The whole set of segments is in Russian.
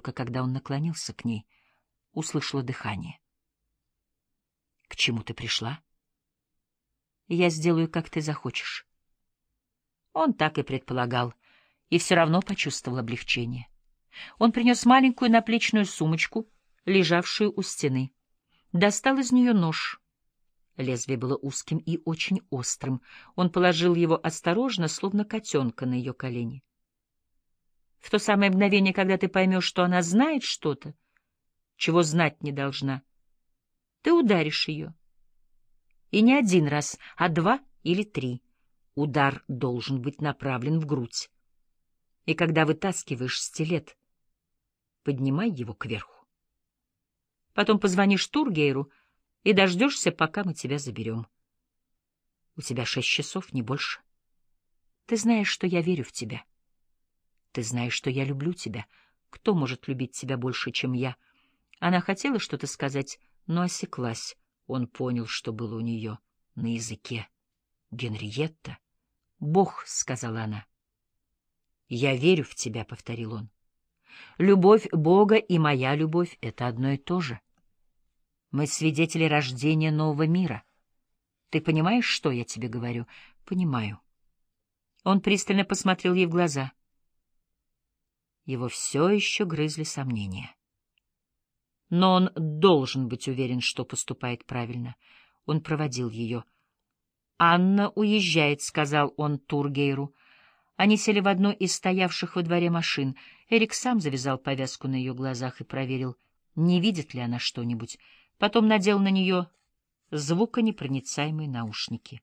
только когда он наклонился к ней, услышала дыхание. — К чему ты пришла? — Я сделаю, как ты захочешь. Он так и предполагал, и все равно почувствовал облегчение. Он принес маленькую наплечную сумочку, лежавшую у стены. Достал из нее нож. Лезвие было узким и очень острым. Он положил его осторожно, словно котенка, на ее колени. В то самое мгновение, когда ты поймешь, что она знает что-то, чего знать не должна, ты ударишь ее. И не один раз, а 2 или 3. Удар должен быть направлен в грудь. И когда вытаскиваешь стилет, поднимай его кверху. Потом позвонишь Тургейру и дождешься, пока мы тебя заберем. У тебя 6 часов, не больше. Ты знаешь, что я верю в тебя. Ты знаешь, что я люблю тебя. Кто может любить тебя больше, чем я? Она хотела что-то сказать, но осеклась. Он понял, что было у нее на языке. «Генриетта?» «Бог», — сказала она. «Я верю в тебя», — повторил он. «Любовь Бога и моя любовь — это одно и то же. Мы свидетели рождения нового мира. Ты понимаешь, что я тебе говорю?» «Понимаю». Он пристально посмотрел ей в глаза. Его все еще грызли сомнения. Но он должен быть уверен, что поступает правильно. Он проводил ее. «Анна уезжает», — сказал он Тургейру. Они сели в одну из стоявших во дворе машин. Эрик сам завязал повязку на ее глазах и проверил, не видит ли она что-нибудь. Потом надел на нее звуконепроницаемые наушники.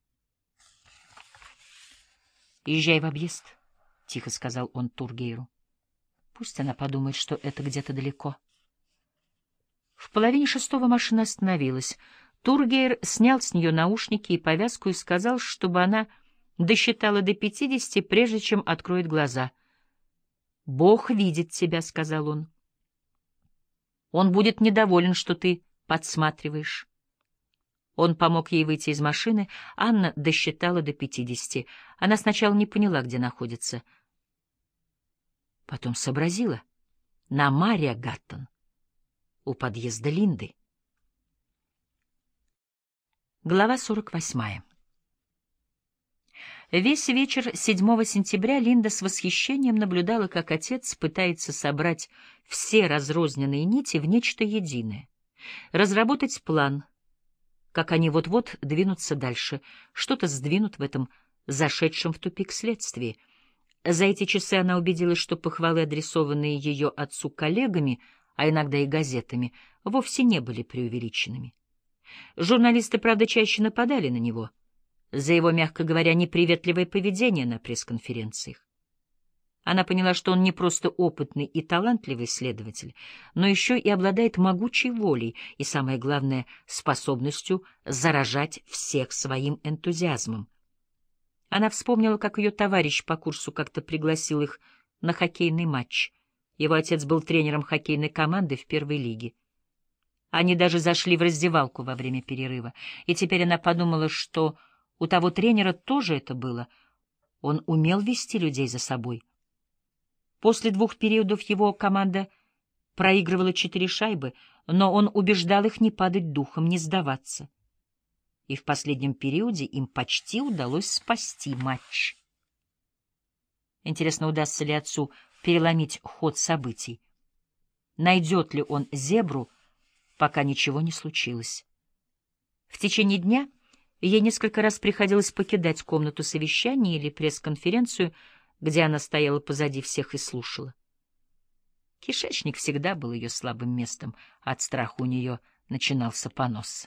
«Езжай в объезд», — тихо сказал он Тургейру. «Пусть она подумает, что это где-то далеко». В 5:30 машина остановилась. Тургейр снял с нее наушники и повязку и сказал, чтобы она досчитала до 50, прежде чем откроет глаза. «Бог видит тебя», — сказал он. «Он будет недоволен, что ты подсматриваешь». Он помог ей выйти из машины. Анна досчитала до 50. Она сначала не поняла, где находится. Потом сообразила. На Мария Гаттон, у подъезда Линды. Глава 48. Весь вечер 7 сентября Линда с восхищением наблюдала, как отец пытается собрать все разрозненные нити в нечто единое, разработать план, как они вот-вот двинутся дальше, что-то сдвинут в этом зашедшем в тупик следствии. За эти часы она убедилась, что похвалы, адресованные ее отцу коллегами, а иногда и газетами, вовсе не были преувеличенными. Журналисты, правда, чаще нападали на него за его, мягко говоря, неприветливое поведение на пресс-конференциях. Она поняла, что он не просто опытный и талантливый следователь, но еще и обладает могучей волей и, самое главное, способностью заражать всех своим энтузиазмом. Она вспомнила, как ее товарищ по курсу как-то пригласил их на хоккейный матч. Его отец был тренером хоккейной команды в первой лиге. Они даже зашли в раздевалку во время перерыва, и теперь она подумала, что у того тренера тоже это было. Он умел вести людей за собой. После 2 периодов его команда проигрывала 4 шайбы, но он убеждал их не падать духом, не сдаваться. И в последнем периоде им почти удалось спасти матч. Интересно, удастся ли отцу переломить ход событий? Найдет ли он зебру, пока ничего не случилось? В течение дня ей несколько раз приходилось покидать комнату совещания или пресс-конференцию, где она стояла позади всех и слушала. Кишечник всегда был ее слабым местом, от страха у нее начинался понос.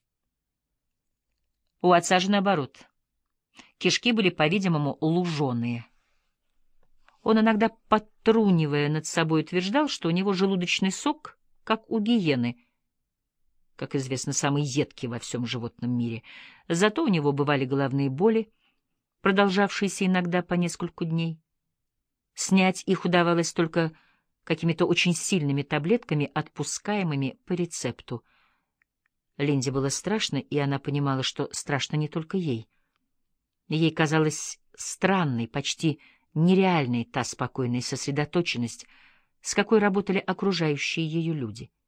У отца же наоборот. Кишки были, по-видимому, луженые. Он иногда, подтрунивая над собой, утверждал, что у него желудочный сок, как у гиены, как известно, самый едкий во всем животном мире. Зато у него бывали головные боли, продолжавшиеся иногда по несколько дней. Снять их удавалось только какими-то очень сильными таблетками, отпускаемыми по рецепту. Линде было страшно, и она понимала, что страшно не только ей. Ей казалась странной, почти нереальной та спокойная сосредоточенность, с какой работали окружающие ее люди.